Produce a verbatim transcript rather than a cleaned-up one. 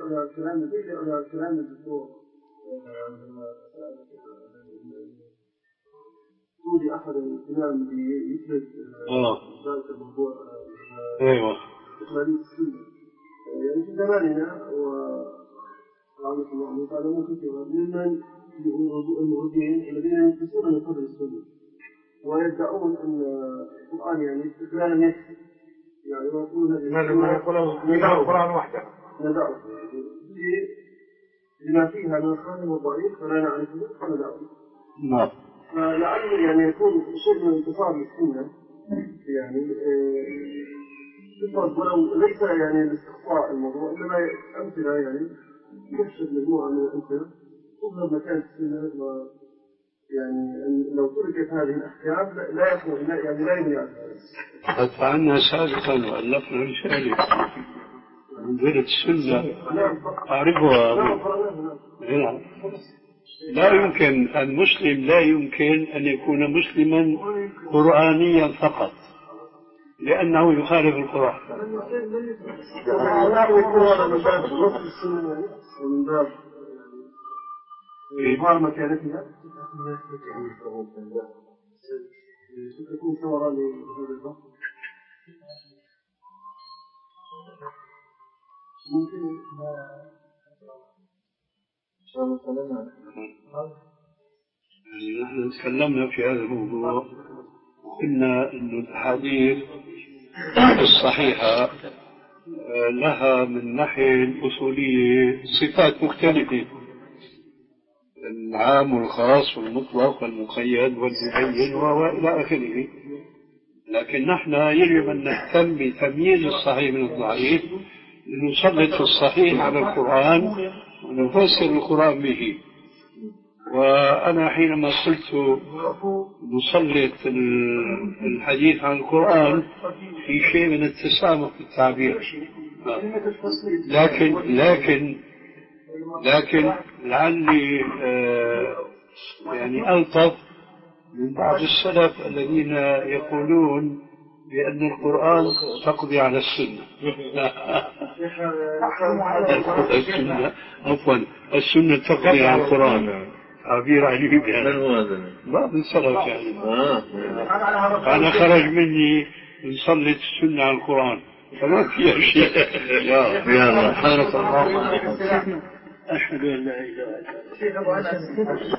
على الكلام يرجع على الكلام الدكتور توجي أحد الكلام بيثبت ذلك الموضوع. أيوة. إخلالية السنة يعني في زماننا ورحمة الله تعالى كثيرا ممن المغربيين الذين ينقصون من قدر السنة ويدعون أن القرآن يعني استقلالا يكفي يعني ما يقولون ندعوا القرآن وحده ندعوا لما فيها من الخالق والضعيف فلا نعرفه فندعوه. نعم. فلعل يعني يكون شيء من انتصار للسنة يعني يفرض ولو ليس يعني الاستقصاء الموضوع إنما أمثلة يعني يحشد مجموعة من الأمثلة تظهر مكان السنة و يعني لو تركت هذه الأحكام لا يكون لا يعني لا يمنع. قد فعلنا سابقا وألفنا رسالة منزلة السنة أعرفها. نعم. لا يمكن المسلم لا يمكن أن يكون مسلما قرآنيا فقط لأنه يخالف القرآن. من باب إظهار مكانتها تكون ثورة لهذا الوقت ممكن يعني نحن تكلمنا في هذا الموضوع وقلنا أن الأحاديث الصحيحة لها من الناحية الأصولية صفات مختلفة العام والخاص والمطلق والمقيد والمبين وإلى آخره. لكن نحن يجب أن نهتم بتمييز الصحيح من الضعيف لنسلط الصحيح على القرآن ونفسر القرآن به. وأنا حينما قلت نسلط الحديث عن القرآن في شيء من التسامح في التعبير. لكن لكن لكن لعلي آه يعني ألطف من بعض السلف الذين يقولون بأن القرآن تقضي على السنة. السنة عفوا السنة تقضي على القرآن تعبير عجيب يعني بعض السلف يعني أنا خرج مني نسلط السنة على القرآن فما فيها شيء. يا الله سبحانك اللهم أشهد أن لا إله إلا أنت.